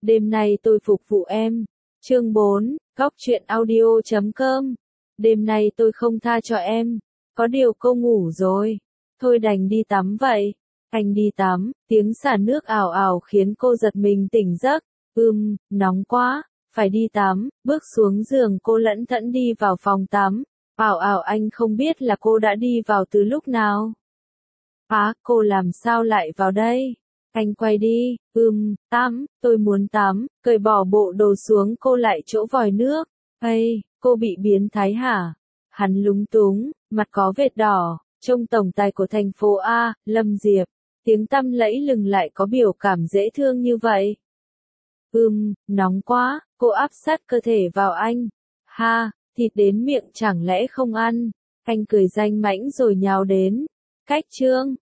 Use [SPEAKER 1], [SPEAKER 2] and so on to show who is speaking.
[SPEAKER 1] Đêm nay tôi phục vụ em. Chương 4, Góc truyện audio.com. Đêm nay tôi không tha cho em. Có điều cô ngủ rồi. Thôi đành đi tắm vậy. Anh đi tắm, tiếng xả nước ào ào khiến cô giật mình tỉnh giấc. Nóng quá, phải đi tắm. Bước xuống giường cô lẫn thẫn đi vào phòng tắm. Anh không biết là cô đã đi vào từ lúc nào. Cô làm sao lại vào đây? Anh quay đi. Tắm, tôi muốn tắm. Cởi bỏ bộ đồ xuống cô lại chỗ vòi nước. Cô bị biến thái hả? Hắn lúng túng, mặt có vệt đỏ. Trông tổng tài của thành phố A, Lâm Diệp. Tiếng tăm lẫy lừng lại có biểu cảm dễ thương như vậy. Nóng quá, cô áp sát cơ thể vào anh. Thịt đến miệng chẳng lẽ không ăn? Anh cười danh mãnh rồi nhào đến. Cách chương.